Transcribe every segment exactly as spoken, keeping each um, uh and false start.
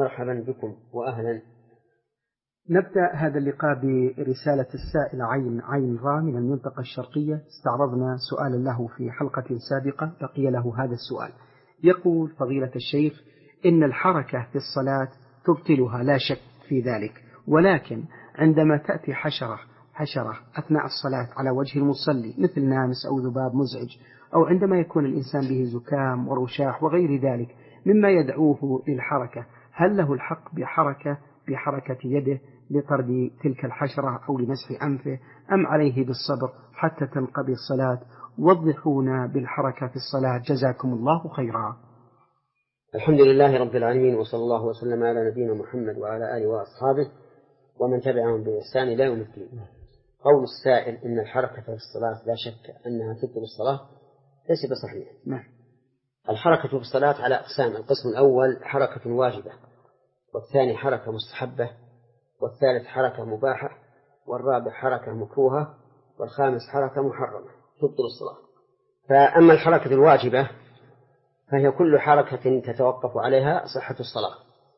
ومرحبا بكم وأهلا. نبدأ هذا اللقاء برسالة السائل عين عين را من المنطقة الشرقية. استعرضنا سؤالا له في حلقة سابقة، بقي له هذا السؤال. يقول فضيلة الشيخ: إن الحركة في الصلاة تبطلها لا شك في ذلك، ولكن عندما تأتي حشرة حشرة أثناء الصلاة على وجه المصلي مثل نامس أو ذباب مزعج، أو عندما يكون الإنسان به زكام ورشاح وغير ذلك مما يدعوه للحركة، هل له الحق بحركة بحركة يده لطرد تلك الحشرة أو لمسح أنفه، أم عليه بالصبر حتى تنقضي الصلاة؟ وضحونا بالحركة في الصلاة جزاكم الله خيرا. الحمد لله رب العالمين، وصلى الله وسلم على نبينا محمد وعلى آله وأصحابه ومن تبعهم بإحسان إلى يوم الدين. قول السائل إن الحركة في الصلاة لا شك أنها تبطل الصلاة ليس بصحيح. نعم. الحركة في الصلاة على أقسام: القسم الأول حركة واجبة، والثاني حركة مستحبة، والثالث حركة مباحة، والرابع حركة مكروهة، والخامس حركة محرمة تبطل الصلاة. فأما الحركة الواجبة فهي كل حركة تتوقف عليها صحة الصلاة.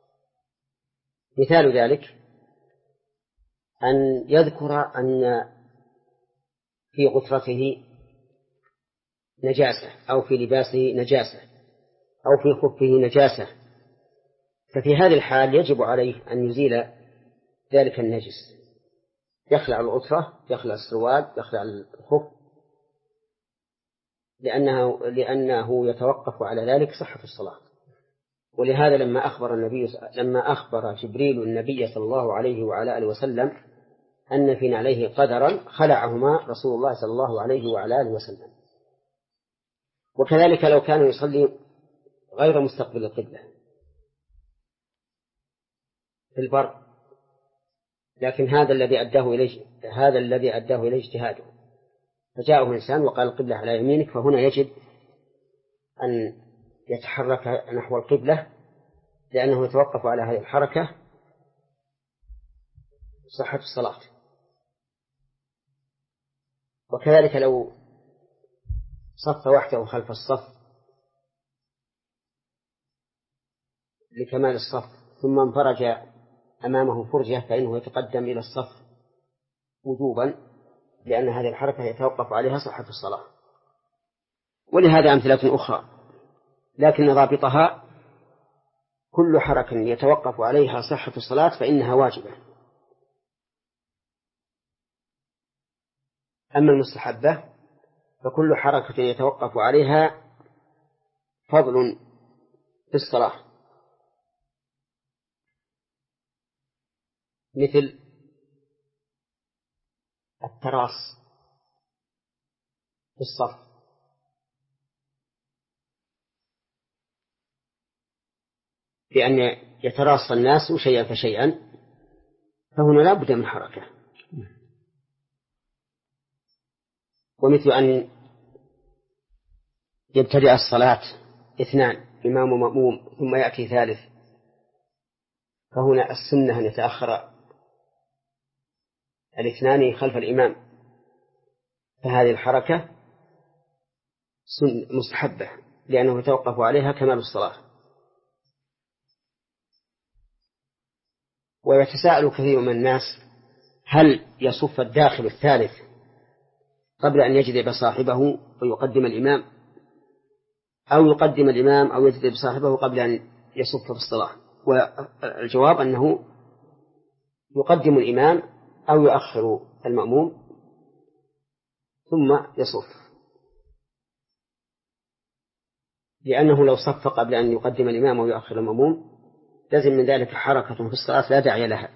مثال ذلك أن يذكر أن في غترته نجاسة، أو في لباسه نجاسة، أو في خفه نجاسة، ففي هذه الحال يجب عليه أن يزيل ذلك النجس، يخلع الغترة، يخلع السروال، يخلع الخف، لأنه, لأنه يتوقف على ذلك صحة الصلاة. ولهذا لما أخبر النبي لما أخبر جبريل النبي صلى الله عليه وعلى آله وسلم أن في عليه قدرا خلعهما رسول الله صلى الله عليه وعلى آله وسلم. وكذلك لو كان يصلي غير مستقبل القبلة في البر، لكن هذا الذي أداه إليه هذا الذي أداه إليه اجتهاده، فجاءه إنسان وقال القبلة على يمينك، فهنا يجب أن يتحرك نحو القبلة، لأنه يتوقف على هذه الحركة صحة الصلاة. وكذلك لو صف وحده خلف الصف لكمال الصف ثم انفرج أمامه فرجة، فإنه يتقدم إلى الصف وجوبا، لأن هذه الحركة يتوقف عليها صحة الصلاة. ولهذا أمثلة أخرى، لكن ضابطها كل حركة يتوقف عليها صحة الصلاة فإنها واجبة. أما المستحبة فكل حركة يتوقف عليها فضل في الصلاة، مثل التراص في الصف، بأن يتراص الناس شيئا فشيئا، فهنا لا بد من حركة. ومثل أن يبتدئ الصلاة اثنان إمام ومأموم ثم يأتي ثالث، فهنا السنة أن يتأخر الاثنان خلف الإمام، فهذه الحركة مستحبة لأنه يتوقف عليها كمال الصلاة. ويتساءل كثير من الناس: هل يصف الداخل الثالث قبل أن يجذب صاحبه ويقدم الإمام، أو يقدم الإمام أو يجذب صاحبه قبل أن يصف في الصلاة؟ والجواب أنه يقدم الإمام أو يؤخر المأموم ثم يصف، لأنه لو صف قبل أن يقدم الإمام أو يؤخر المأموم لازم من ذلك حركة في الصلاة لا داعي لها.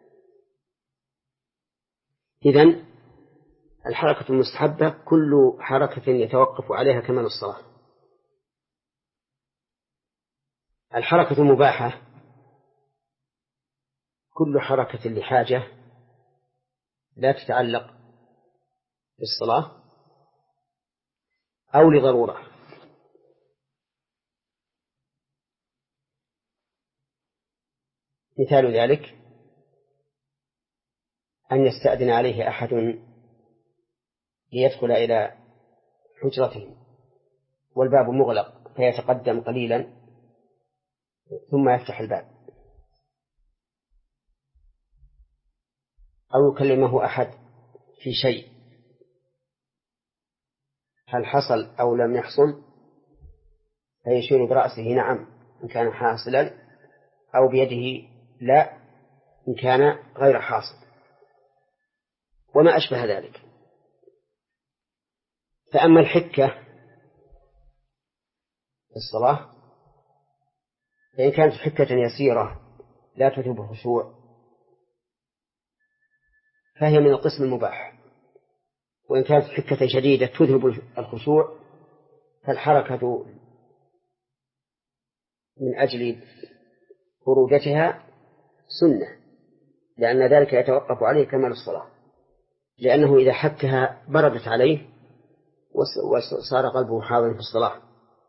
إذن الحركة المستحبة كل حركة يتوقف عليها كمال الصلاة. الحركة المباحة كل حركة لحاجة لا تتعلق بالصلاة أو لضرورة. مثال ذلك أن يستأذن عليه أحد ليدخل إلى حجرته والباب مغلق، فيتقدم قليلا ثم يفتح الباب، أو يكلمه أحد في شيء، هل حصل أو لم يحصل؟ فيشير برأسه نعم إن كان حاصلا، أو بيده لا إن كان غير حاصل، وما أشبه ذلك. فأما الحكة في الصلاة فإن كانت حكة يسيرة لا تذهب الخشوع فهي من القسم المباح، وإن كانت حكة شديدة تذهب الخشوع فالحركة من أجل خروجتها سنة، لأن ذلك يتوقف عليه كمال الصلاة، لأنه إذا حكها بردت عليه وصار قلبه حاضرا في الصلاة.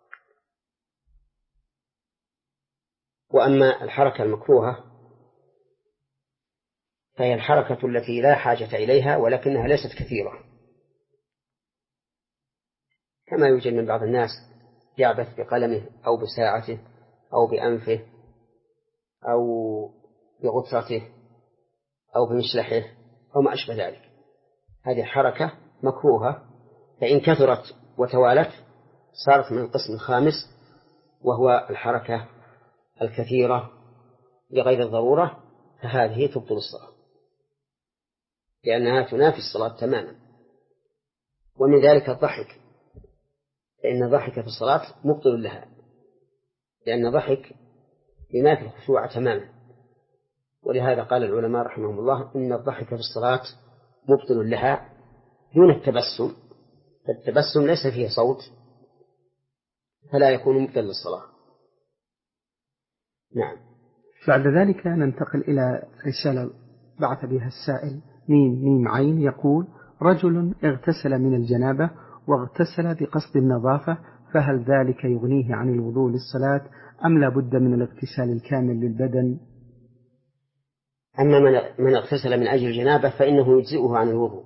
وأما الحركة المكروهة فهي الحركة التي لا حاجة إليها ولكنها ليست كثيرة، كما يوجد من بعض الناس يعبث بقلمه أو بساعته أو بأنفه أو بغطرته أو بمشلحه أو ما أشبه ذلك. هذه حركة مكروهة، فإن كثرت وتوالت صارت من القسم الخامس، وهو الحركة الكثيرة لغير الضرورة، فهذه تبطل الصلاة لأنها تنافي الصلاة تماما. ومن ذلك الضحك، فإن الضحك في الصلاة مبطل لها، لأن الضحك ينافي الخشوع تماما. ولهذا قال العلماء رحمهم الله إن الضحك في الصلاة مبطل لها دون التبسم، فالتبسم ليس فيه صوت فلا يكون مبطل للصلاة. نعم. بعد ذلك ننتقل إلى رسالة بعث بها السائل ميم ميم عين، يقول: رجل اغتسل من الجنابة واغتسل بقصد النظافة، فهل ذلك يغنيه عن الوضوء للصلاة أم لا بد من الاغتسال الكامل للبدن؟ أما من اغتسل من أجل الجنابة فإنه يجزئه عن الوضوء،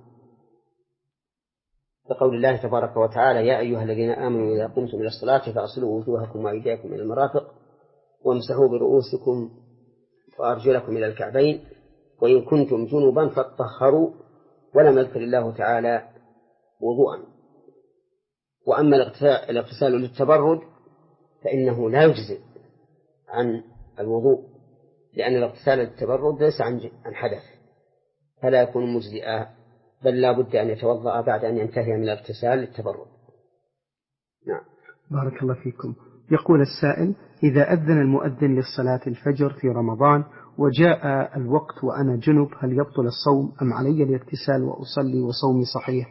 بقول الله تبارك وتعالى: يا أيها الذين آمنوا إذا قمتم إلى الصلاة فاغسلوا وجوهكم وأيديكم إلى المرافق وامسحوا برؤوسكم وأرجلكم إلى الكعبين وإن كنتم جنبا فاطهروا، ولم يذكر الله تعالى وضوءا. وأما الاغتسال للتبرد فإنه لا يجزئ عن الوضوء، لأن الاغتسال للتبرد ليس عن حدث فلا يكون مجزئا، بل لا بد أن يتوضأ بعد أن ينتهي من الاغتسال للتبرد. نعم. بارك الله فيكم. يقول السائل: إذا أذن المؤذن للصلاة الفجر في رمضان وجاء الوقت وأنا جنب، هل يبطل الصوم أم علي الاغتسال وأصلي وصومي صحيح؟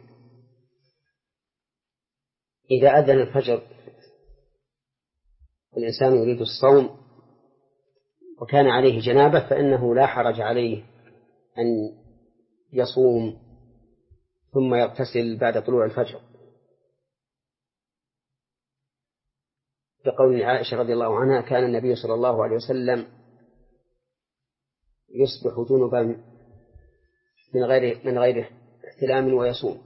إذا أذن الفجر والإنسان يريد الصوم وكان عليه جنابة فإنه لا حرج عليه أن يصوم ثم يغتسل بعد طلوع الفجر، بقول عائشة رضي الله عنها: كان النبي صلى الله عليه وسلم يصبح جنبا من غير من غير احتلام ويصوم.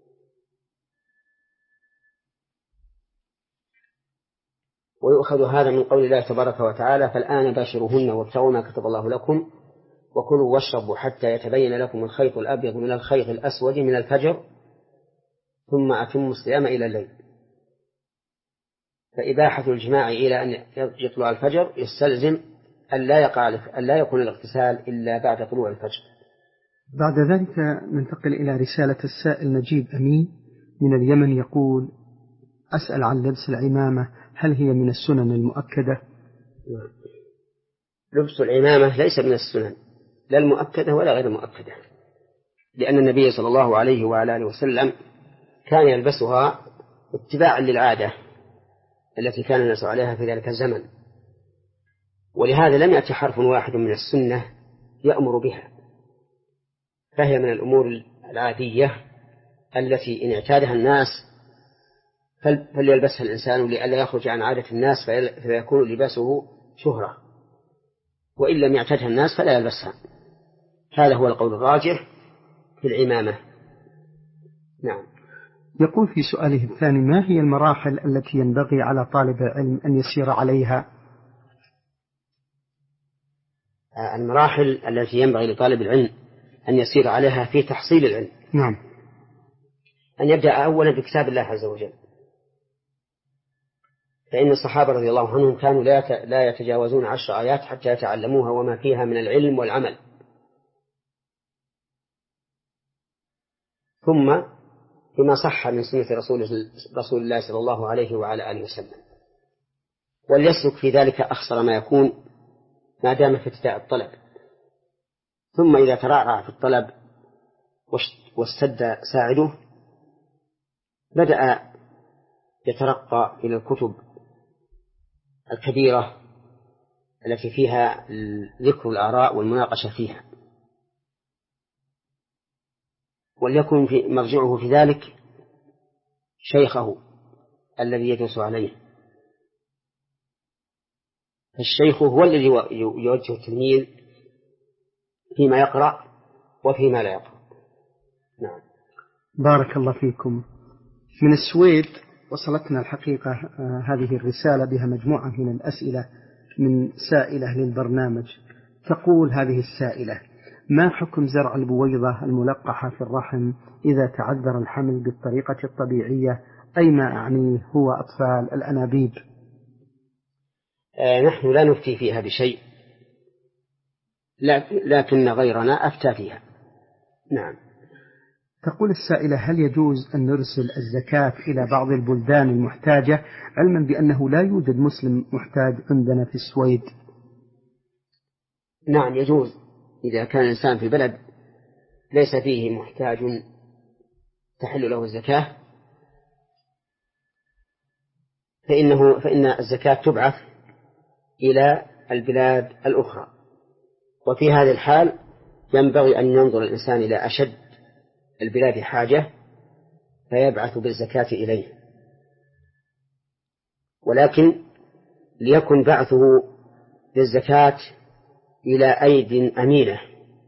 ويؤخذ هذا من قول الله تبارك وتعالى: فالآن باشروهن وابتغوا ما كتب الله لكم وكلوا واشربوا حتى يتبين لكم الخيط الأبيض من الخيط الأسود من الفجر ثم أتموا الصيام إلى الليل. فإباحة الجماع إلى أن يطلع الفجر يستلزم أن لا يقع أن لا يكون الاغتسال إلا بعد طلوع الفجر. بعد ذلك ننتقل إلى رسالة السائل نجيب أمين من اليمن، يقول: أسأل عن لبس العمامة، هل هي من السنن المؤكدة؟ لبس العمامة ليس من السنن لا المؤكدة ولا غير المؤكدة، لأن النبي صلى الله عليه وعلى آله وسلم كان يلبسها اتباعا للعادة التي كان الناس عليها في ذلك الزمن، ولهذا لم يأتي حرف واحد من السنة يأمر بها، فهي من الأمور العادية التي إن اعتادها الناس فليلبسها الإنسان لئلا يخرج عن عادة الناس فيكون لباسه شهرة، وإن لم يعتادها الناس فلا يلبسها. هذا هو القول الراجح في العمامة. نعم. يقول في سؤاله الثاني: ما هي المراحل التي ينبغي على طالب العلم أن يسير عليها؟ المراحل التي ينبغي لطالب العلم أن يسير عليها في تحصيل العلم. نعم. أن يبدأ أولا بكتاب الله عز وجل، فإن الصحابة رضي الله عنهم كانوا لا يتجاوزون عشر آيات حتى يتعلموها وما فيها من العلم والعمل. ثم بما صح من سنة رسول, رسول الله صلى الله عليه وعلى آله وسلم، وليسلك في ذلك أخصر ما يكون ما دام في ابتداء الطلب. ثم إذا ترعرع في الطلب واستد ساعده بدأ يترقى إلى الكتب الكبيرة التي فيها ذكر الآراء والمناقشة فيها، وليكن في مرجعه في ذلك شيخه الذي يدرس عليه. الشيخ هو الذي يوجه التلميذ فيما يقرأ وفيما لا يقرأ. نعم. بارك الله فيكم. من السويد وصلتنا الحقيقة هذه الرسالة بها مجموعة من الأسئلة من سائلة للبرنامج. تقول هذه السائلة: ما حكم زرع البويضة الملقحة في الرحم إذا تعذر الحمل بالطريقة الطبيعية، أي ما أعنيه هو أطفال الأنابيب؟ آه نحن لا نفتي فيها بشيء، لكن غيرنا أفتى فيها. نعم. تقول السائلة: هل يجوز أن نرسل الزكاة إلى بعض البلدان المحتاجة، علما بأنه لا يوجد مسلم محتاج عندنا في السويد؟ نعم يجوز، إذا كان الإنسان في بلد ليس فيه محتاج تحل له الزكاة فإنه فإن الزكاة تبعث إلى البلاد الأخرى. وفي هذه الحال ينبغي أن ينظر الإنسان إلى أشد البلاد حاجة فيبعث بالزكاة إليه، ولكن ليكن بعثه بالزكاة إلى أيد أمينة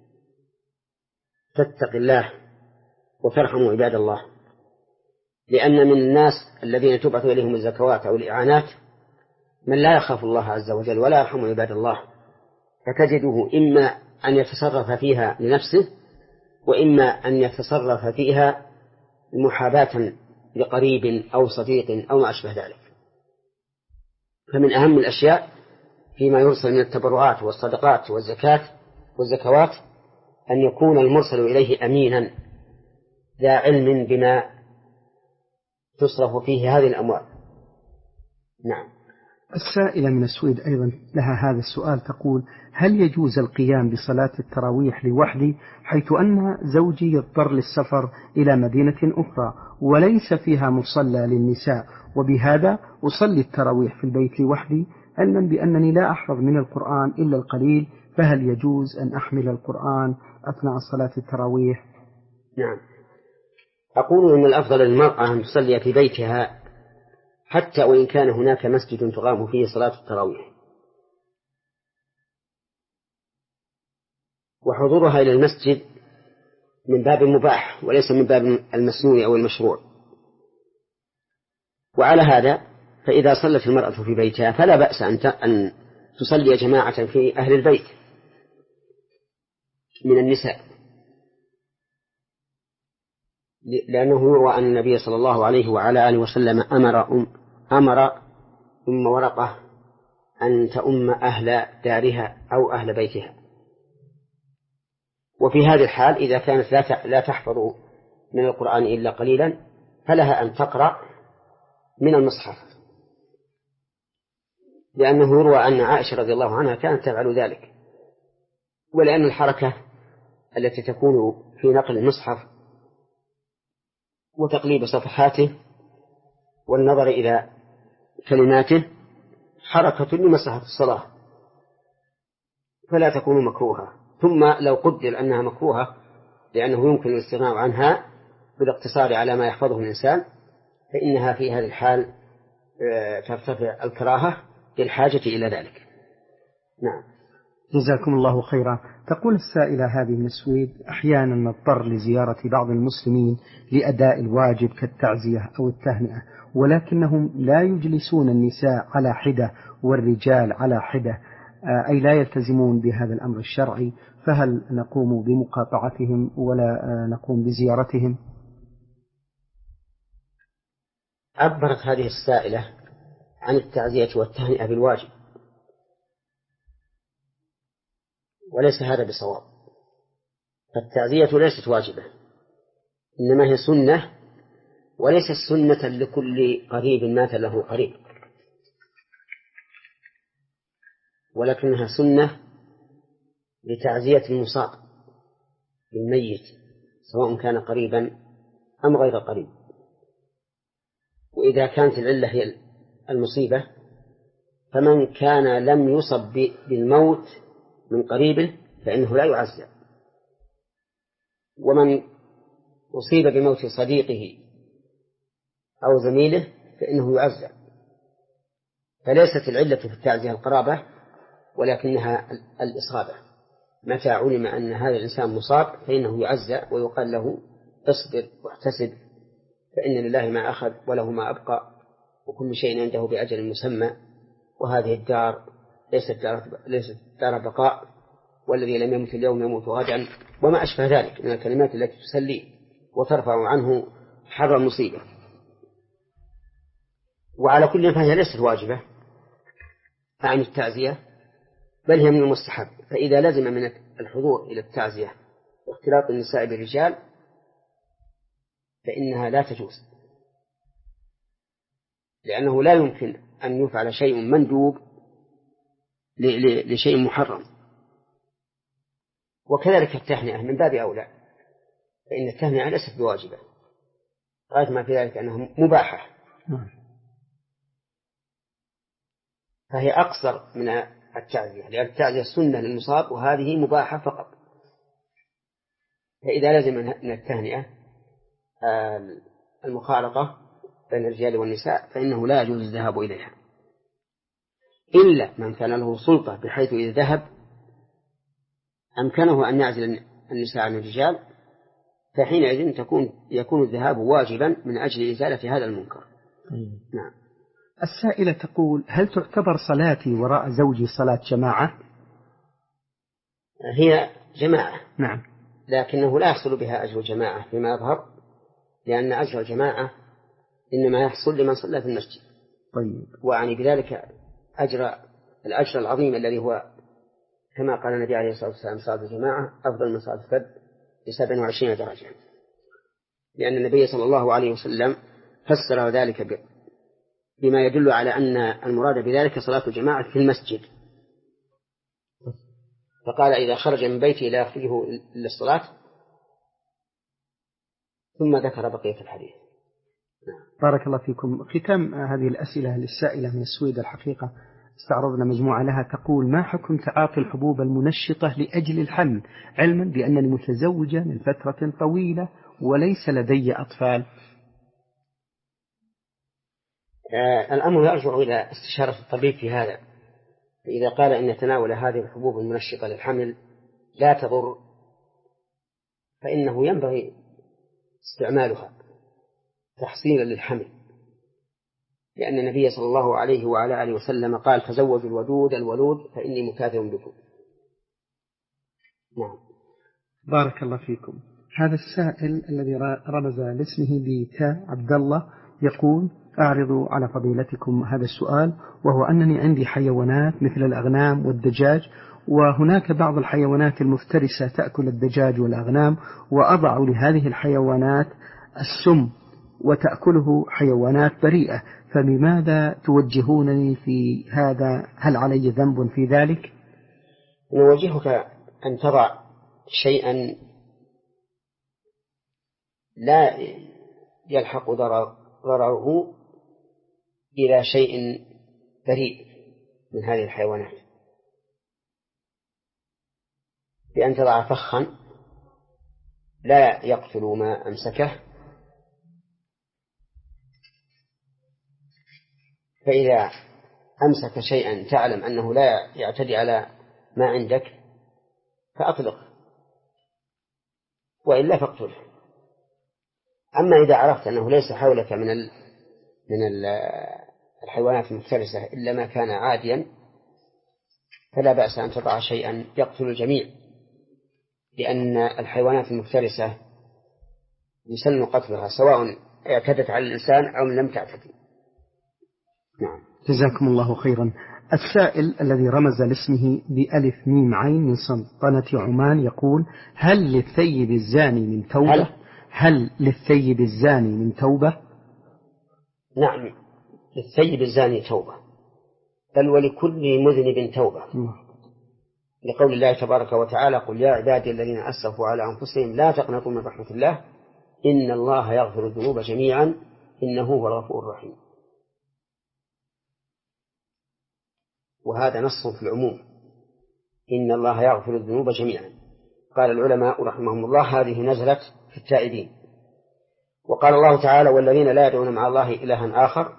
تتقي الله وترحم عباد الله، لأن من الناس الذين تبعث إليهم الزكوات أو الإعانات من لا يخاف الله عز وجل ولا يرحم عباد الله، فتجده إما أن يتصرف فيها لنفسه وإما أن يتصرف فيها محاباة لقريب أو صديق أو ما أشبه ذلك. فمن أهم الأشياء فيما يرسل من التبرعات والصدقات والزكاة والزكوات أن يكون المرسل إليه أمينا ذا علم بما تصرف فيه هذه الأموال. نعم. السائلة من السويد أيضا لها هذا السؤال، تقول: هل يجوز القيام بصلاة التراويح لوحدي حيث أن زوجي يضطر للسفر إلى مدينة أخرى وليس فيها مصلى للنساء، وبهذا أصلي التراويح في البيت لوحدي علما بأنني لا أحفظ من القرآن إلا القليل، فهل يجوز أن أحمل القرآن أثناء صلاة التراويح؟ نعم. أقول إن الأفضل للمرأة أن تصلي في بيتها حتى وإن كان هناك مسجد تقام فيه صلاة التراويح، وحضورها إلى المسجد من باب المباح وليس من باب المسنون أو المشروع. وعلى هذا فإذا صلت المرأة في بيتها فلا بأس أن تصلي جماعة في أهل البيت من النساء، لأنه يروى أن النبي صلى الله عليه وعلى آله وسلم أمر أم, أمر أم ورقة أن تؤم أهل دارها أو أهل بيتها. وفي هذه الحال إذا كانت لا تحفظ من القرآن إلا قليلا فلها أن تقرأ من المصحف، لأنه يروى أن عائشة رضي الله عنها كانت تفعل ذلك، ولأن الحركة التي تكون في نقل المصحف وتقليب صفحاته والنظر إلى كلماته حركة لمصلحة الصلاة فلا تكون مكروهة. ثم لو قدر أنها مكروهة لأنه يمكن الاستغناء عنها بالاقتصار على ما يحفظه الإنسان فإنها في هذه الحال ترتفع الكراهة للحاجة إلى ذلك. نعم. جزاكم الله خيرا. تقول السائلة هذه من السويد: أحيانا نضطر لزيارة بعض المسلمين لأداء الواجب كالتعزية أو التهنئة، ولكنهم لا يجلسون النساء على حدة والرجال على حدة، أي لا يلتزمون بهذا الأمر الشرعي، فهل نقوم بمقاطعتهم ولا نقوم بزيارتهم؟ عبرت هذه السائلة عن التعزية والتهنئة بالواجب، وليس هذا بصواب. فالتعزية ليست واجبة، إنما هي سنة، وليست سنة لكل قريب مات له قريب، ولكنها سنة لتعزية المصاب بالميت سواء كان قريبا أم غير قريب. وإذا كانت العلة هي المصيبة، فمن كان لم يصب بالموت من قريبه فإنه لا يعزى، ومن أصيب بموت صديقه أو زميله فإنه يعزى. فليست العلة في التعزية القرابة، ولكنها الإصابة. متى علم أن هذا الإنسان مصاب فإنه يعزى ويقال له اصبر واحتسب، فإن لله ما أخذ وله ما أبقى، وكل شيء عنده بأجل مسمى، وهذه الدار ليست دار, ليست دار بقاء، والذي لم يمت اليوم يموت غدا، وما أشبه ذلك من الكلمات التي تسليه وترفع عنه حر المصيبة. وعلى كل فهي ليست واجبة عن التعزية، بل هي من المستحب. فإذا لزم من الحضور إلى التعزية واختلاط النساء بالرجال فإنها لا تجوز، لأنه لا يمكن أن يفعل شيء مندوب لشيء محرم. وكذلك التهنئة من باب أولى، فإن التهنئة ليست بواجبة، غاية ما في ذلك أنها مباحة، فهي أقصر من التعزية، لأن التعزية سنة للمصاب وهذه مباحة فقط. فإذا لزم من التهنئة المخالطة بين الرجال والنساء فإنه لا يجوز الذهاب إليها، إلا من كان له سلطة بحيث إذا ذهب أمكنه أن يعزل النساء عن الرجال، فحينئذ تكون يكون الذهاب واجبا من أجل إزالة هذا المنكر. نعم. السائلة تقول: هل تعتبر صلاتي وراء زوجي صلاة جماعة؟ هي جماعة، نعم، لكنه لا يحصل بها أجر الجماعة فيما يظهر، لأن أجر الجماعة إنما يحصل لمن صلى في المسجد. طيب. وعني بذلك أجر الأجر العظيم الذي هو كما قال النبي عليه الصلاة والسلام: صلاة الجماعة أفضل من صلاة الفرد بسبع وعشرين درجة، لأن النبي صلى الله عليه وسلم فسر ذلك بما يدل على أن المراد بذلك صلاة الجماعة في المسجد، فقال: إذا خرج من بيته لا يخرجه إلا الصلاة، ثم ذكر بقية الحديث. بارك الله فيكم. ختام هذه الأسئلة للسائلة من السويد، الحقيقة استعرضنا مجموعة لها. تقول: ما حكم تعاطي الحبوب المنشطة لأجل الحمل، علما بأنني متزوجة من فترة طويلة وليس لدي أطفال؟ آه الأمر يرجع إلى استشارة الطبيب في هذا. فإذا قال إن تناول هذه الحبوب المنشطة للحمل لا تضر فإنه ينبغي استعمالها تحصيلا للحمل، لأن النبي صلى الله عليه وعلى آله وسلم قال: تزوجوا الودود الولود فإني مكاثر بكم. نعم. بارك الله فيكم. هذا السائل الذي رمز لاسمه بتاء عبد الله يقول: أعرض على فضيلتكم هذا السؤال، وهو أنني عندي حيوانات مثل الأغنام والدجاج، وهناك بعض الحيوانات المفترسة تأكل الدجاج والأغنام، وأضع لهذه الحيوانات السم وتأكله حيوانات بريئة، فلماذا توجهونني في هذا؟ هل علي ذنب في ذلك؟ نوجهك أن تضع شيئا لا يلحق ضرره إلى شيء بريء من هذه الحيوانات، بأن تضع فخا لا يقتل ما أمسكه، فإذا أمسك شيئا تعلم أنه لا يعتدي على ما عندك فأطلق، وإلا فاقتله. أما إذا عرفت أنه ليس حولك من ال من ال الحيوانات المفترسة إلا ما كان عاديا، فلا بأس أن تضع شيئا يقتل الجميع، لأن الحيوانات المفترسة يسن قتلها سواء اعتدت على الإنسان أو لم تعتدي. نعم. جزاكم الله خيرا. السائل الذي رمز لاسمه بألف ميم عين من سلطنة عمان يقول: هل للثيب الزاني من توبة؟ هل, هل للثيب الزاني من توبة؟ نعم، للثيب الزاني توبة، بل ولكل مذنب توبة، لقول الله تبارك وتعالى: قل يا عبادي الذين أسرفوا على أنفسهم لا تقنطوا من رحمة الله إن الله يغفر الذنوب جميعا إنه هو الغفور الرحيم. وهذا نص في العموم، إن الله يغفر الذنوب جميعا. قال العلماء رحمهم الله: هذه نزلت في التائبين. وقال الله تعالى: والذين لا يدعون مع الله إلها آخر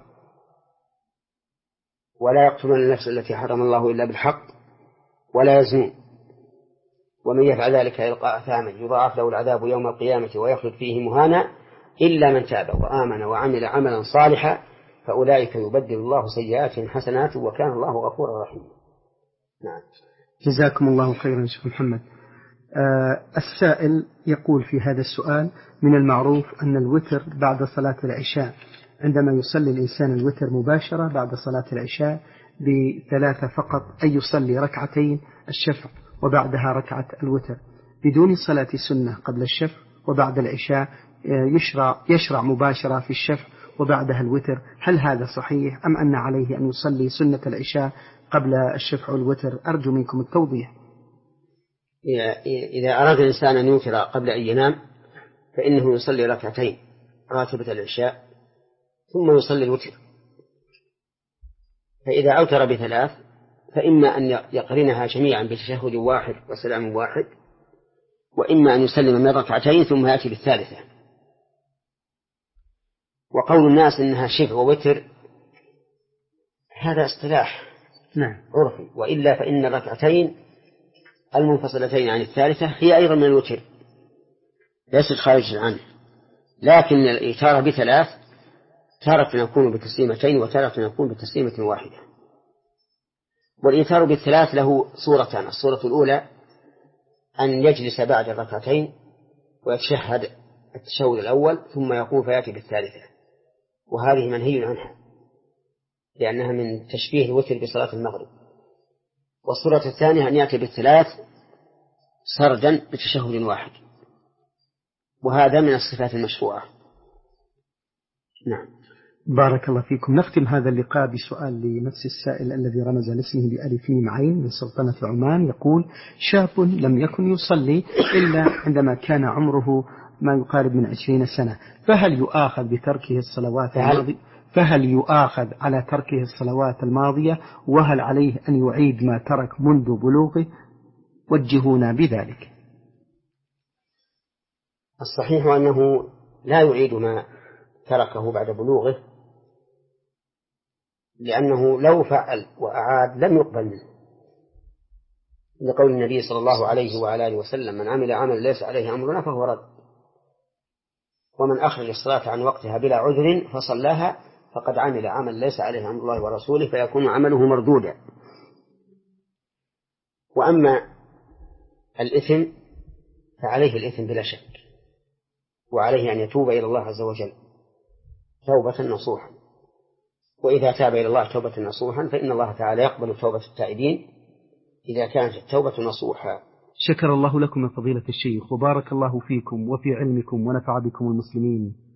ولا يقتلون النفس التي حرم الله إلا بالحق ولا يزنون ومن يفعل ذلك يلقى أثاما يضاعف له العذاب يوم القيامة ويخلد فيه مهانا إلا من تاب وآمن وعمل عملا صالحا فأولئك يبدل الله سيئاتهم حسنات وكان الله غفورا رحيما. نعم. جزاكم الله خيرا شيخ محمد. آه السائل يقول في هذا السؤال: من المعروف أن الوتر بعد صلاة العشاء، عندما يصلي الإنسان الوتر مباشرة بعد صلاة العشاء بثلاثة فقط، أي يصلي ركعتين الشفع وبعدها ركعة الوتر بدون صلاة سنة قبل الشفع، وبعد العشاء يشرع, يشرع مباشرة في الشفع وبعدها الوتر، هل هذا صحيح أم أن عليه أن يصلي سنة العشاء قبل الشفع والوتر؟ أرجو منكم التوضيح. إذا أراد الإنسان أن يوتر قبل أن ينام فإنه يصلي ركعتين راتبة العشاء ثم يصلي الوتر، فإذا أوتر بثلاث فإما أن يقرنها جميعا بتشهد واحد وسلام واحد، وإما أن يسلم من ركعتين ثم يأتي بالثالثة. وقول الناس إنها شفع ووتر هذا اصطلاح نعم عرفي، وإلا فإن الركعتين المنفصلتين عن الثالثة هي أيضا من الوتر ليست خارجة عنه، لكن الإيتار بثلاث تارة يكون بتسليمتين وتارة يكون بتسليمة واحدة. والإيتار بالثلاث له صورتان: الصورة الأولى أن يجلس بعد الركعتين ويتشهد التشهد الأول ثم يقوم فيأتي بالثالثة، وهذه منهي عنها لأنها من تشبيه الوتر بصلاة المغرب. والصورة الثانية أن يأتي بالثلاث سردا بتشهد واحد، وهذا من الصفات المشروعة. نعم. بارك الله فيكم. نختم هذا اللقاء بسؤال لنفس السائل الذي رمز لاسمه بألف ميم عين من سلطنة عمان يقول: شاب لم يكن يصلي إلا عندما كان عمره ما يقارب من عشرين سنة، فهل يؤاخذ بتركه الصلوات الماضية؟ فهل يؤاخذ على تركه الصلوات الماضية؟ وهل عليه أن يعيد ما ترك منذ بلوغه؟ وجهونا بذلك. الصحيح أنه لا يعيد ما تركه بعد بلوغه، لأنه لو فعل وأعاد لم يقبل منه، لقول النبي صلى الله عليه وعلى آله وسلم: من عمل عمل ليس عليه أمرنا فهو رد، ومن أخرج الصلاة عن وقتها بلا عذر فصلاها فقد عمل عمل ليس عليه أمر الله ورسوله فيكون عمله مردودا. وأما الإثم فعليه الإثم بلا شك، وعليه أن يتوب إلى الله عز وجل توبة نصوحا، وإذا تاب إلى الله توبة نصوحا فإن الله تعالى يقبل توبة التائبين إذا كانت التوبة نصوحا. شكر الله لكم يا فضيلة الشيخ، وبارك الله فيكم وفي علمكم ونفع بكم المسلمين.